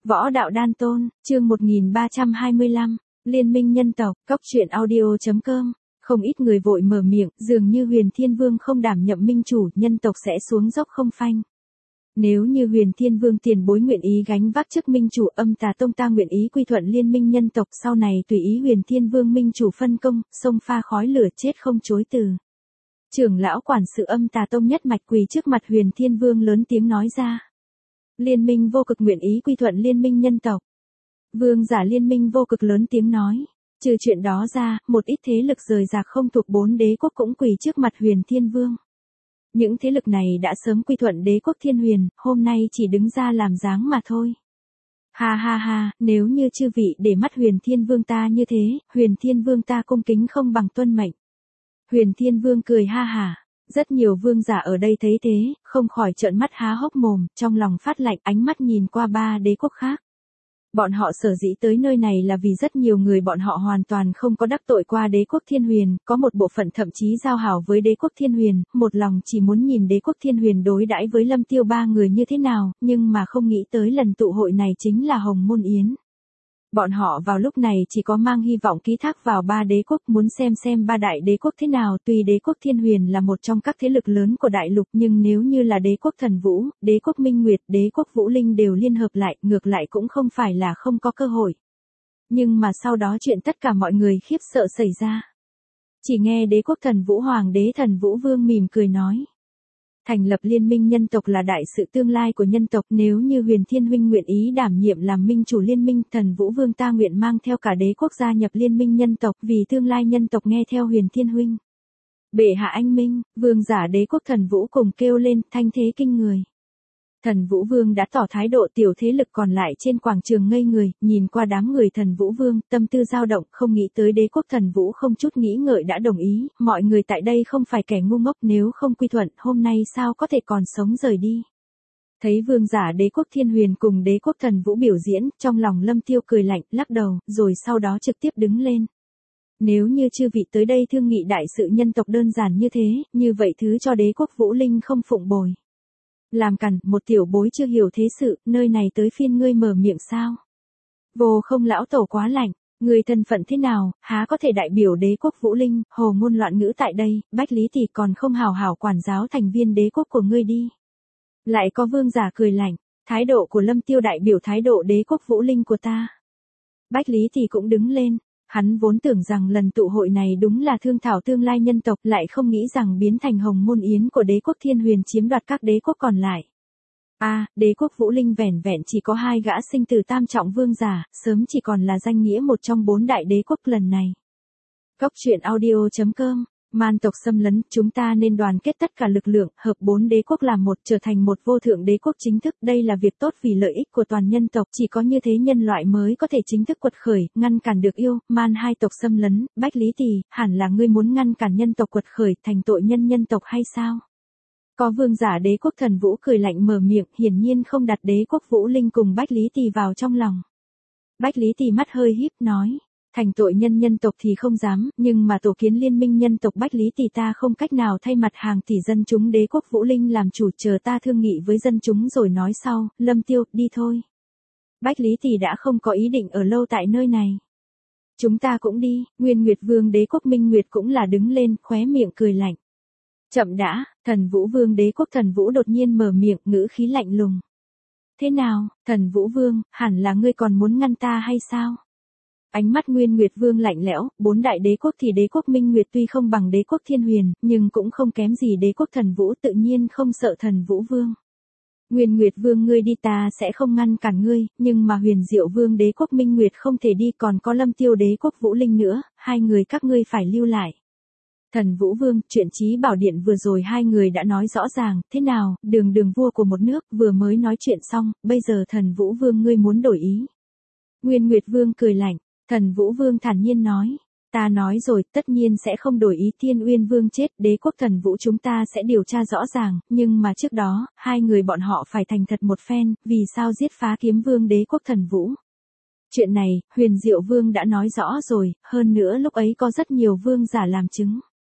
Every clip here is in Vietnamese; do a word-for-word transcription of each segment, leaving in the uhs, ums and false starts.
Võ đạo đan tôn, chương một nghìn ba trăm hai mươi lăm, Liên minh nhân tộc, cốc truyện audio chấm com. Không ít người vội mở miệng, dường như Huyền Thiên Vương không đảm nhậm minh chủ, nhân tộc sẽ xuống dốc không phanh. Nếu như Huyền Thiên Vương tiền bối nguyện ý gánh vác chức minh chủ, Âm Tà Tông ta nguyện ý quy thuận liên minh nhân tộc, sau này tùy ý Huyền Thiên Vương minh chủ phân công, xông pha khói lửa chết không chối từ. Trưởng lão quản sự Âm Tà Tông nhất mạch quỳ trước mặt Huyền Thiên Vương lớn tiếng nói ra. Liên minh vô cực nguyện ý quy thuận liên minh nhân tộc. Vương giả liên minh vô cực lớn tiếng nói. Trừ chuyện đó ra, một ít thế lực rời rạc không thuộc bốn đế quốc cũng quỳ trước mặt Huyền Thiên Vương. Những thế lực này đã sớm quy thuận đế quốc Thiên Huyền, hôm nay chỉ đứng ra làm dáng mà thôi. Ha ha ha, nếu như chư vị để mắt Huyền Thiên Vương ta như thế, Huyền Thiên Vương ta cung kính không bằng tuân mệnh. Huyền Thiên Vương cười ha hả. Rất nhiều vương giả ở đây thấy thế, không khỏi trợn mắt há hốc mồm, trong lòng phát lạnh, ánh mắt nhìn qua ba đế quốc khác. Bọn họ sở dĩ tới nơi này là vì rất nhiều người bọn họ hoàn toàn không có đắc tội qua đế quốc Thiên Huyền, có một bộ phận thậm chí giao hảo với đế quốc Thiên Huyền, một lòng chỉ muốn nhìn đế quốc Thiên Huyền đối đãi với Lâm Tiêu ba người như thế nào, nhưng mà không nghĩ tới lần tụ hội này chính là Hồng Môn Yến. Bọn họ vào lúc này chỉ có mang hy vọng ký thác vào ba đế quốc, muốn xem xem ba đại đế quốc thế nào. Tuy đế quốc Thiên Huyền là một trong các thế lực lớn của đại lục, nhưng nếu như là đế quốc Thần Vũ, đế quốc Minh Nguyệt, đế quốc Vũ Linh đều liên hợp lại, ngược lại cũng không phải là không có cơ hội. Nhưng mà sau đó chuyện tất cả mọi người khiếp sợ xảy ra. Chỉ nghe đế quốc Thần Vũ Hoàng đế Thần Vũ Vương mỉm cười nói. Thành lập liên minh nhân tộc là đại sự tương lai của nhân tộc, nếu như Huyền Thiên huynh nguyện ý đảm nhiệm làm minh chủ liên minh, Thần Vũ Vương ta nguyện mang theo cả đế quốc gia nhập liên minh nhân tộc, vì tương lai nhân tộc nghe theo Huyền Thiên huynh. Bệ hạ anh minh, vương giả đế quốc Thần Vũ cùng kêu lên, thanh thế kinh người. Thần Vũ Vương đã tỏ thái độ, tiểu thế lực còn lại trên quảng trường ngây người, nhìn qua đám người Thần Vũ Vương, tâm tư dao động, không nghĩ tới đế quốc Thần Vũ không chút nghĩ ngợi đã đồng ý, mọi người tại đây không phải kẻ ngu ngốc, nếu không quy thuận, hôm nay sao có thể còn sống rời đi. Thấy vương giả đế quốc Thiên Huyền cùng đế quốc Thần Vũ biểu diễn, trong lòng Lâm Tiêu cười lạnh, lắc đầu, rồi sau đó trực tiếp đứng lên. Nếu như chư vị tới đây thương nghị đại sự nhân tộc đơn giản như thế, như vậy thứ cho đế quốc Vũ Linh không phụng bồi. Làm cằn, một tiểu bối chưa hiểu thế sự, nơi này tới phiên ngươi mở miệng sao? Vô không lão tổ quá lạnh, người thân phận thế nào, há có thể đại biểu đế quốc Vũ Linh, hồ ngôn loạn ngữ tại đây, Bách Lý thì còn không hào hảo quản giáo thành viên đế quốc của ngươi đi. Lại có vương giả cười lạnh, thái độ của Lâm Tiêu đại biểu thái độ đế quốc Vũ Linh của ta. Bách Lý thì cũng đứng lên. Hắn vốn tưởng rằng lần tụ hội này đúng là thương thảo tương lai nhân tộc, lại không nghĩ rằng biến thành Hồng Môn Yến của đế quốc Thiên Huyền chiếm đoạt các đế quốc còn lại. A, à, đế quốc Vũ Linh vẻn vẹn chỉ có hai gã sinh tử tam trọng vương giả, sớm chỉ còn là danh nghĩa một trong bốn đại đế quốc lần này. Cốc truyện audio chấm com. Man tộc xâm lấn, chúng ta nên đoàn kết tất cả lực lượng, hợp bốn đế quốc làm một, trở thành một vô thượng đế quốc chính thức, đây là việc tốt vì lợi ích của toàn nhân tộc, chỉ có như thế nhân loại mới có thể chính thức quật khởi, ngăn cản được yêu, man hai tộc xâm lấn. Bách Lý Tỳ, hẳn là ngươi muốn ngăn cản nhân tộc quật khởi, thành tội nhân nhân tộc hay sao? Có vương giả đế quốc Thần Vũ cười lạnh mở miệng, hiển nhiên không đặt đế quốc Vũ Linh cùng Bách Lý Tỳ vào trong lòng. Bách Lý Tỳ mắt hơi híp nói. Thành tội nhân nhân tộc thì không dám, nhưng mà tổ kiến liên minh nhân tộc Bách Lý Tỳ ta không cách nào thay mặt hàng tỷ dân chúng đế quốc Vũ Linh làm chủ, chờ ta thương nghị với dân chúng rồi nói sau. Lâm Tiêu, đi thôi. Bách Lý Tỳ đã không có ý định ở lâu tại nơi này. Chúng ta cũng đi. Nguyên Nguyệt Vương đế quốc Minh Nguyệt cũng là đứng lên, khóe miệng cười lạnh. Chậm đã, Thần Vũ Vương đế quốc Thần Vũ đột nhiên mở miệng, ngữ khí lạnh lùng. Thế nào, Thần Vũ Vương, hẳn là ngươi còn muốn ngăn ta hay sao? Ánh mắt Nguyên Nguyệt Vương lạnh lẽo, bốn đại đế quốc thì đế quốc Minh Nguyệt tuy không bằng đế quốc Thiên Huyền, nhưng cũng không kém gì đế quốc Thần Vũ, tự nhiên không sợ Thần Vũ Vương. Nguyên Nguyệt Vương ngươi đi ta sẽ không ngăn cản ngươi, nhưng mà Huyền Diệu Vương đế quốc Minh Nguyệt không thể đi, còn có Lâm Tiêu đế quốc Vũ Linh nữa, hai người các ngươi phải lưu lại. Thần Vũ Vương, chuyện Chí Bảo Điện vừa rồi hai người đã nói rõ ràng, thế nào, đường đường vua của một nước, vừa mới nói chuyện xong, bây giờ Thần Vũ Vương ngươi muốn đổi ý. Nguyên Nguyệt Vương cười lạnh. Thần Vũ Vương thản nhiên nói, ta nói rồi, tất nhiên sẽ không đổi ý. Thiên Uyên Vương chết, đế quốc Thần Vũ chúng ta sẽ điều tra rõ ràng, nhưng mà trước đó, hai người bọn họ phải thành thật một phen, vì sao giết Phá Kiếm Vương đế quốc Thần Vũ. Chuyện này, Huyền Diệu Vương đã nói rõ rồi, hơn nữa lúc ấy có rất nhiều vương giả làm chứng.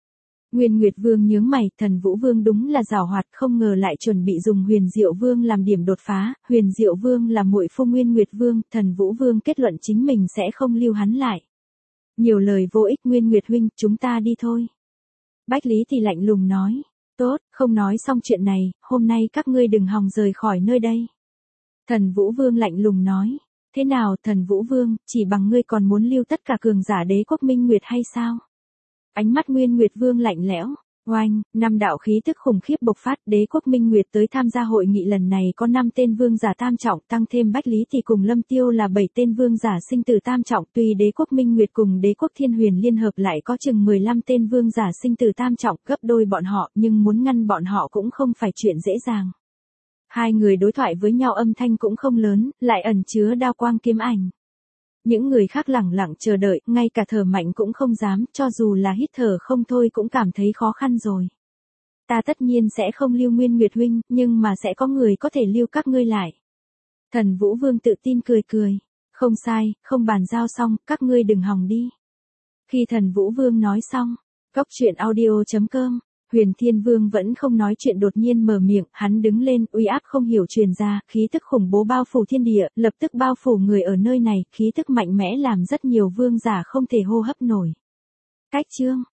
Nguyên Nguyệt Vương nhướng mày, Thần Vũ Vương đúng là giàu hoạt, không ngờ lại chuẩn bị dùng Huyền Diệu Vương làm điểm đột phá, Huyền Diệu Vương là muội phu Nguyên Nguyệt Vương, Thần Vũ Vương kết luận chính mình sẽ không lưu hắn lại. Nhiều lời vô ích, Nguyên Nguyệt huynh, chúng ta đi thôi. Bách Lý thì lạnh lùng nói, tốt, không nói xong chuyện này, hôm nay các ngươi đừng hòng rời khỏi nơi đây. Thần Vũ Vương lạnh lùng nói, thế nào Thần Vũ Vương, chỉ bằng ngươi còn muốn lưu tất cả cường giả đế quốc Minh Nguyệt hay sao? Ánh mắt Nguyên Nguyệt Vương lạnh lẽo, oanh, năm đạo khí tức khủng khiếp bộc phát, đế quốc Minh Nguyệt tới tham gia hội nghị lần này có năm tên vương giả tam trọng, tăng thêm Bách Lý thì cùng Lâm Tiêu là bảy tên vương giả sinh tử tam trọng, tuy đế quốc Minh Nguyệt cùng đế quốc Thiên Huyền liên hợp lại có chừng mười lăm tên vương giả sinh tử tam trọng, gấp đôi bọn họ, nhưng muốn ngăn bọn họ cũng không phải chuyện dễ dàng. Hai người đối thoại với nhau âm thanh cũng không lớn, lại ẩn chứa đao quang kiếm ảnh. Những người khác lẳng lặng chờ đợi, ngay cả thở mạnh cũng không dám, cho dù là hít thở không thôi cũng cảm thấy khó khăn rồi. Ta tất nhiên sẽ không lưu Nguyên Nguyệt huynh, nhưng mà sẽ có người có thể lưu các ngươi lại. Thần Vũ Vương tự tin cười cười. Không sai, không bàn giao xong, các ngươi đừng hòng đi. Khi Thần Vũ Vương nói xong, Cốc truyện audio chấm com, Huyền Thiên Vương vẫn không nói chuyện đột nhiên mở miệng, hắn đứng lên, uy áp không hiểu truyền ra, khí tức khủng bố bao phủ thiên địa, lập tức bao phủ người ở nơi này, khí tức mạnh mẽ làm rất nhiều vương giả không thể hô hấp nổi. Cách chương